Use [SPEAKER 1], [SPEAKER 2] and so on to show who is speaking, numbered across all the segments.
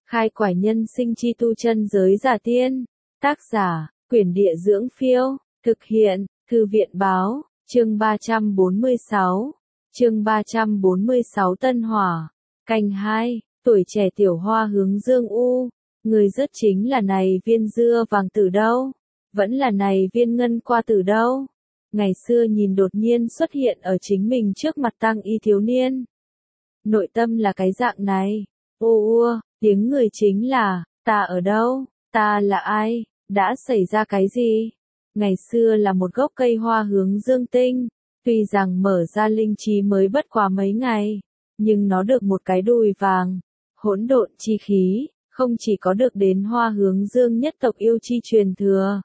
[SPEAKER 1] Khai quải nhân sinh chi tu chân giới giả tiên. Tác giả, Quyển Địa Dưỡng Phiêu. Thực hiện, Thư viện Báo. Chương 346. Chương 346 Tân Hỏa. Canh 2. Tuổi trẻ tiểu hoa hướng dương u. Người rất chính là này viên dưa vàng tử đâu? Vẫn là này viên ngân qua tử đâu? Ngày xưa nhìn đột nhiên xuất hiện ở chính mình trước mặt tăng y thiếu niên. Nội tâm là cái dạng này. Ô tiếng người chính là, ta ở đâu? Ta là ai? Đã xảy ra cái gì? Ngày xưa là một gốc cây hoa hướng dương tinh. Tuy rằng mở ra linh trí mới bất quá mấy ngày, nhưng nó được một cái đùi vàng, hỗn độn chi khí, không chỉ có được đến hoa hướng dương nhất tộc yêu chi truyền thừa,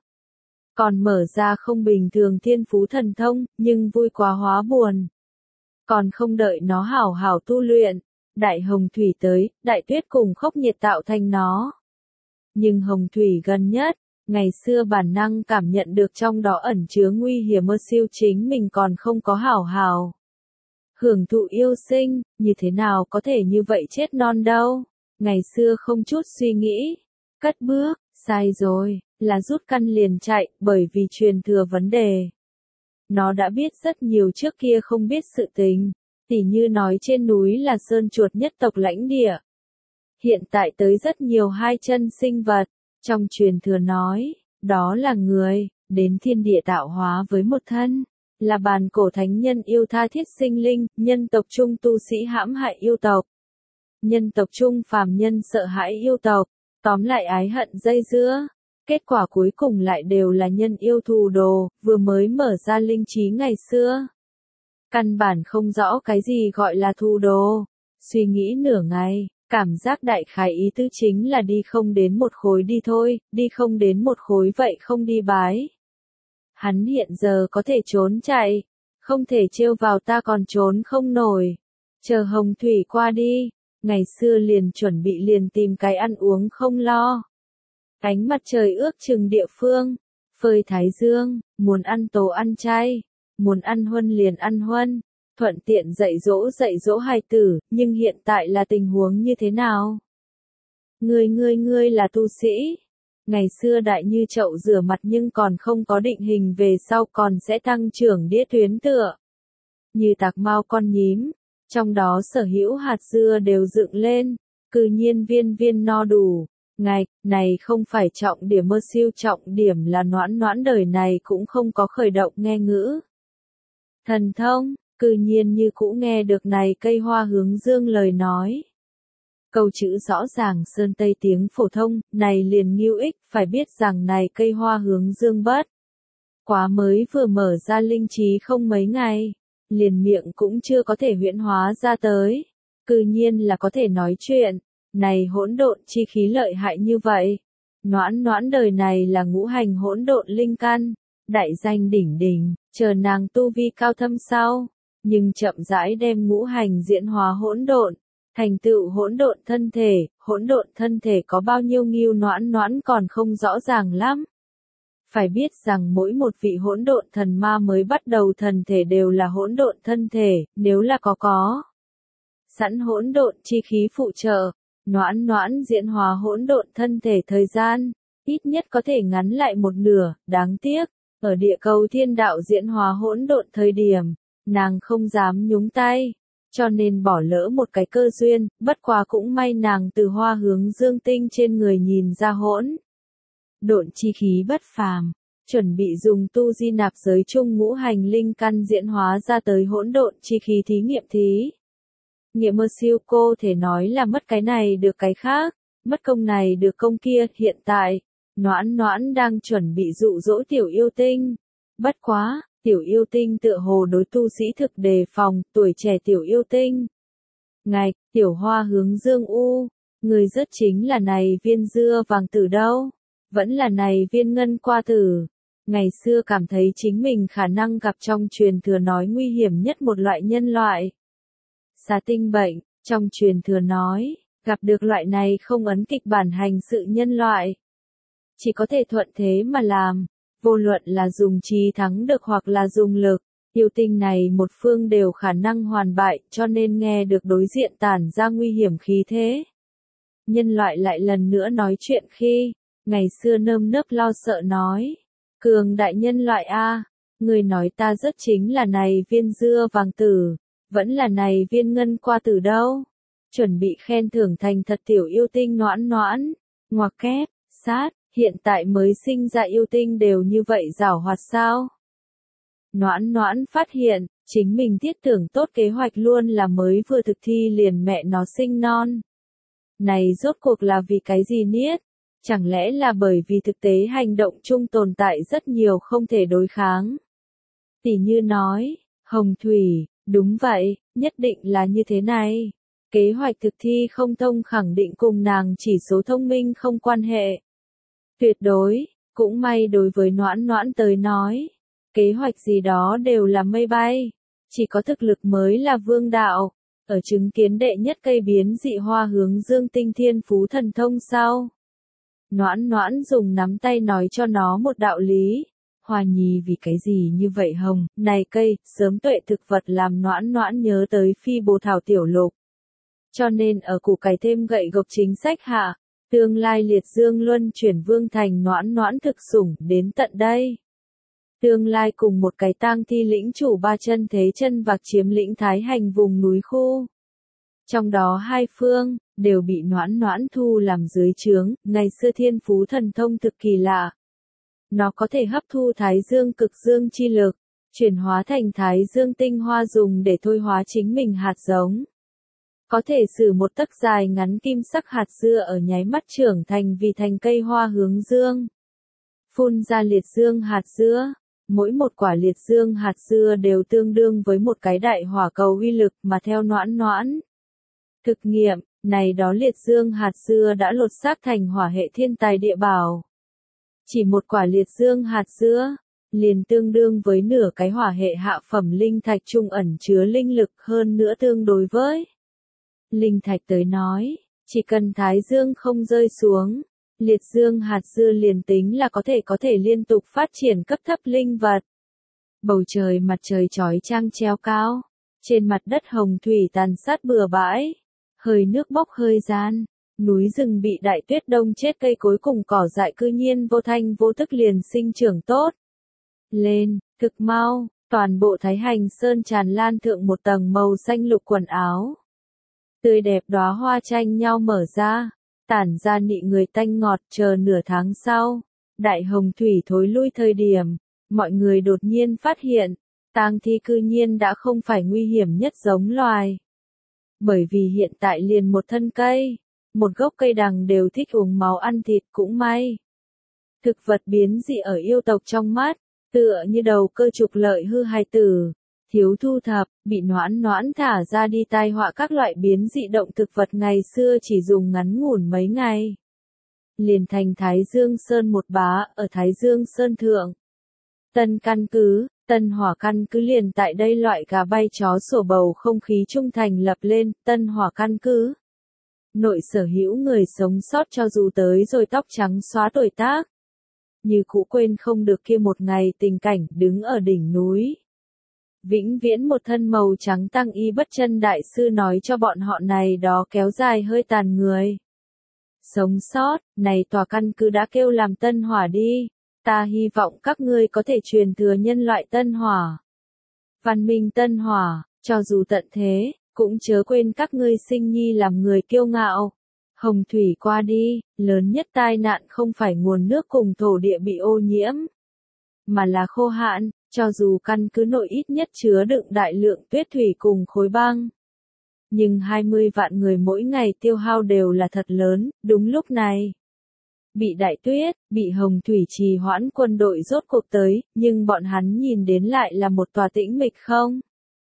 [SPEAKER 1] còn mở ra không bình thường thiên phú thần thông, nhưng vui quá hóa buồn. Còn không đợi nó hảo hảo tu luyện, đại hồng thủy tới, đại tuyết cùng khốc nhiệt tạo thành nó. Nhưng hồng thủy gần nhất, ngày xưa bản năng cảm nhận được trong đó ẩn chứa nguy hiểm mơ siêu chính mình còn không có hảo hảo hưởng thụ yêu sinh, như thế nào có thể như vậy chết non đâu. Ngày xưa không chút suy nghĩ, cất bước, sai rồi, là rút căn liền chạy, bởi vì truyền thừa vấn đề. Nó đã biết rất nhiều trước kia không biết sự tình, tỉ như nói trên núi là sơn chuột nhất tộc lãnh địa. Hiện tại tới rất nhiều hai chân sinh vật, trong truyền thừa nói, đó là người, đến thiên địa tạo hóa với một thân, là bàn cổ thánh nhân yêu tha thiết sinh linh, nhân tộc trung tu sĩ hãm hại yêu tộc. Nhân tộc trung phàm nhân sợ hãi yêu tộc, tóm lại ái hận dây dưa, kết quả cuối cùng lại đều là nhân yêu thù đồ, vừa mới mở ra linh trí ngày xưa. Căn bản không rõ cái gì gọi là thù đồ, suy nghĩ nửa ngày, cảm giác đại khái ý tứ chính là đi không đến một khối đi thôi, đi không đến một khối vậy không đi bái. Hắn hiện giờ có thể trốn chạy, không thể trêu vào ta còn trốn không nổi, chờ hồng thủy qua đi. Ngày xưa liền chuẩn bị liền tìm cái ăn uống không lo. Ánh mặt trời ước chừng địa phương, phơi thái dương, muốn ăn tổ ăn chay, muốn ăn huân liền ăn huân, thuận tiện dạy dỗ hài tử, nhưng hiện tại là tình huống như thế nào? Ngươi là tu sĩ. Ngày xưa đại như chậu rửa mặt nhưng còn không có định hình về sau còn sẽ tăng trưởng đĩa tuyến tựa. Như tạc mao con nhím. Trong đó sở hữu hạt dưa đều dựng lên, cư nhiên viên no đủ. Ngạch, này không phải trọng điểm mơ siêu trọng điểm là noãn đời này cũng không có khởi động nghe ngữ. Thần thông, cư nhiên như cũ nghe được này cây hoa hướng dương lời nói. Câu chữ rõ ràng sơn tây tiếng phổ thông, này liền nghiêu ích, phải biết rằng này cây hoa hướng dương bất. Quá mới vừa mở ra linh trí không mấy ngày. Liền miệng cũng chưa có thể huyễn hóa ra tới, cư nhiên là có thể nói chuyện, này hỗn độn chi khí lợi hại như vậy. Noãn đời này là ngũ hành hỗn độn linh căn, đại danh đỉnh đỉnh, chờ nàng tu vi cao thâm sau, nhưng chậm rãi đem ngũ hành diễn hóa hỗn độn, thành tựu hỗn độn thân thể có bao nhiêu nghiêu noãn còn không rõ ràng lắm. Phải biết rằng mỗi một vị hỗn độn thần ma mới bắt đầu thần thể đều là hỗn độn thân thể, nếu là có sẵn hỗn độn chi khí phụ trợ, noãn diễn hóa hỗn độn thân thể thời gian, ít nhất có thể ngắn lại một nửa, đáng tiếc, ở địa cầu thiên đạo diễn hóa hỗn độn thời điểm, nàng không dám nhúng tay, cho nên bỏ lỡ một cái cơ duyên, bất quá cũng may nàng từ hoa hướng dương tinh trên người nhìn ra hỗn độn chi khí bất phàm, chuẩn bị dùng tu di nạp giới chung ngũ hành linh căn diễn hóa ra tới hỗn độn chi khí thí nghiệm thí. Nghiệm mơ siêu cô thể nói là mất cái này được cái khác, mất công này được công kia, hiện tại, noãn đang chuẩn bị dụ dỗ tiểu yêu tinh. Bất quá, tiểu yêu tinh tựa hồ đối tu sĩ thực đề phòng, tuổi trẻ tiểu yêu tinh. Ngạch, tiểu hoa hướng dương u, người rất chính là này viên dưa vàng tử đâu? Vẫn là này viên ngân qua tử. Ngày xưa cảm thấy chính mình khả năng gặp trong truyền thừa nói nguy hiểm nhất một loại nhân loại. Xà tinh bệnh, trong truyền thừa nói, gặp được loại này không ấn kịch bản hành sự nhân loại. Chỉ có thể thuận thế mà làm, vô luận là dùng trí thắng được hoặc là dùng lực, yêu tinh này một phương đều khả năng hoàn bại cho nên nghe được đối diện tản ra nguy hiểm khí thế. nhân loại lại lần nữa nói chuyện khi, ngày xưa nơm nớp lo sợ nói. Cường đại nhân loại a, người nói ta rất chính là này viên dưa vàng tử, vẫn là này viên ngân qua tử đâu. Chuẩn bị khen thưởng thành thật tiểu yêu tinh noãn noãn, ngoặc kép, sát, hiện tại mới sinh ra yêu tinh đều như vậy giảo hoạt sao. Noãn noãn phát hiện, chính mình thiết tưởng tốt kế hoạch luôn là mới vừa thực thi liền mẹ nó sinh non. Này rốt cuộc là vì cái gì niết? Chẳng lẽ là bởi vì thực tế hành động chung tồn tại rất nhiều không thể đối kháng? Tỷ như nói, Hồng Thủy, đúng vậy, nhất định là như thế này. Kế hoạch thực thi không thông khẳng định cùng nàng chỉ số thông minh không quan hệ. Tuyệt đối, cũng may đối với noãn noãn tới nói, kế hoạch gì đó đều là mây bay, chỉ có thực lực mới là vương đạo. Ở chứng kiến đệ nhất cây biến dị hoa hướng dương tinh thiên phú thần thông sau. Noãn noãn dùng nắm tay nói cho nó một đạo lý. Hoa nhi vì cái gì như vậy hồng, này cây, sớm tuệ thực vật làm noãn noãn nhớ tới phi bồ thảo tiểu lục. Cho nên ở củ cải thêm gậy gộc chính sách hạ, tương lai liệt dương luân chuyển vương thành noãn noãn thực sủng đến tận đây. Tương lai cùng một cái tang thi lĩnh chủ ba chân thế chân vạc chiếm lĩnh Thái Hành vùng núi khu. Trong đó hai phương, đều bị noãn noãn thu làm dưới trướng, ngày xưa thiên phú thần thông thực kỳ lạ. Nó có thể hấp thu Thái Dương cực dương chi lực, chuyển hóa thành Thái Dương tinh hoa dùng để thôi hóa chính mình hạt giống. Có thể sử một tấc dài ngắn kim sắc hạt dưa ở nháy mắt trưởng thành vì thành cây hoa hướng dương. Phun ra liệt dương hạt dưa. Mỗi một quả liệt dương hạt dưa đều tương đương với một cái đại hỏa cầu uy lực mà theo noãn noãn. Thực nghiệm, này đó liệt dương hạt dưa đã lột xác thành hỏa hệ thiên tài địa bảo. Chỉ một quả liệt dương hạt dưa, liền tương đương với nửa cái hỏa hệ hạ phẩm linh thạch trung ẩn chứa linh lực hơn nữa tương đối với linh thạch tới nói, chỉ cần thái dương không rơi xuống. Liệt dương hạt dưa liền tính là có thể liên tục phát triển cấp thấp linh vật. Bầu trời mặt trời chói chang treo cao, trên mặt đất hồng thủy tàn sát bừa bãi, hơi nước bốc hơi gian, núi rừng bị đại tuyết đông chết cây cối cùng cỏ dại cư nhiên vô thanh vô tức liền sinh trưởng tốt. Lên, thực mau, toàn bộ Thái Hành Sơn tràn lan thượng một tầng màu xanh lục quần áo. Tươi đẹp đóa hoa tranh nhau mở ra. Tản ra nị người tanh ngọt chờ nửa tháng sau, đại hồng thủy thối lui thời điểm, mọi người đột nhiên phát hiện, tang thi cư nhiên đã không phải nguy hiểm nhất giống loài. Bởi vì hiện tại liền một thân cây, một gốc cây đằng đều thích uống máu ăn thịt cũng may. Thực vật biến dị ở yêu tộc trong mắt, tựa như đầu cơ trục lợi hư hài tử. Thiếu thu thập, bị noãn noãn thả ra đi tai họa các loại biến dị động thực vật ngày xưa chỉ dùng ngắn ngủn mấy ngày. Liền thành Thái Dương Sơn một bá ở Thái Dương Sơn Thượng. Tân căn cứ, tân hỏa căn cứ liền tại đây loại gà bay chó sổ bầu không khí trung thành lập lên, tân hỏa căn cứ. Nội sở hữu người sống sót cho dù tới rồi tóc trắng xóa tuổi tác. Như cũ quên không được kia một ngày tình cảnh đứng ở đỉnh núi. Vĩnh viễn một thân màu trắng tăng y bất chân đại sư nói cho bọn họ này đó kéo dài hơi tàn người. Sống sót, này tòa căn cứ đã kêu làm tân hỏa đi, ta hy vọng các ngươi có thể truyền thừa nhân loại tân hỏa. Văn minh tân hỏa, cho dù tận thế, cũng chớ quên các ngươi sinh nhi làm người kiêu ngạo. Hồng thủy qua đi, lớn nhất tai nạn không phải nguồn nước cùng thổ địa bị ô nhiễm, mà là khô hạn. Cho dù căn cứ nội ít nhất chứa đựng đại lượng tuyết thủy cùng khối băng. Nhưng 20 vạn người mỗi ngày tiêu hao đều là thật lớn, đúng lúc này. Bị đại tuyết, bị hồng thủy trì hoãn quân đội rốt cuộc tới, nhưng bọn hắn nhìn đến lại là một tòa tĩnh mịch không.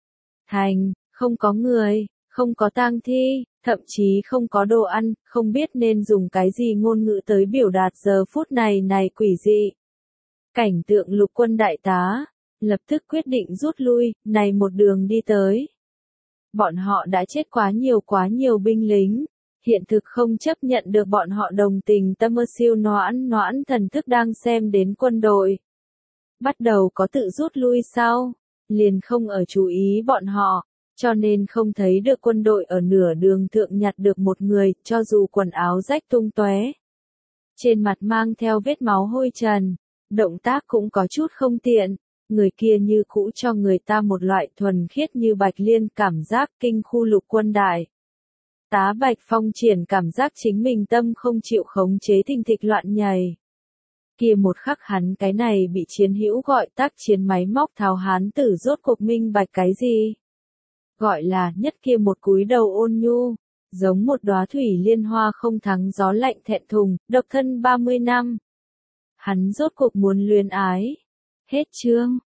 [SPEAKER 1] Thành, không có người, không có tang thi, thậm chí không có đồ ăn, không biết nên dùng cái gì ngôn ngữ tới biểu đạt giờ phút này quỷ dị. Cảnh tượng lục quân đại tá. Lập tức quyết định rút lui, này một đường đi tới. Bọn họ đã chết quá nhiều binh lính, hiện thực không chấp nhận được bọn họ đồng tình tâm ơ siêu noãn noãn thần thức đang xem đến quân đội. Bắt đầu có tự rút lui sau, liền không ở chú ý bọn họ, cho nên không thấy được quân đội ở nửa đường thượng nhặt được một người, cho dù quần áo rách tung tóe. Trên mặt mang theo vết máu hôi trần, động tác cũng có chút không tiện, người kia như cũ cho người ta một loại thuần khiết như bạch liên cảm giác kinh khu lục quân đại. Tá Bạch Phong triển cảm giác chính mình tâm không chịu khống chế thình thịch loạn nhảy. Kia một khắc hắn cái này bị chiến hữu gọi tác chiến máy móc tháo hán tử rốt cuộc minh bạch cái gì? Gọi là nhất kia một cúi đầu ôn nhu, giống một đóa thủy liên hoa không thắng gió lạnh thẹn thùng, độc thân 30 năm. Hắn rốt cuộc muốn luyến ái. Hết chương.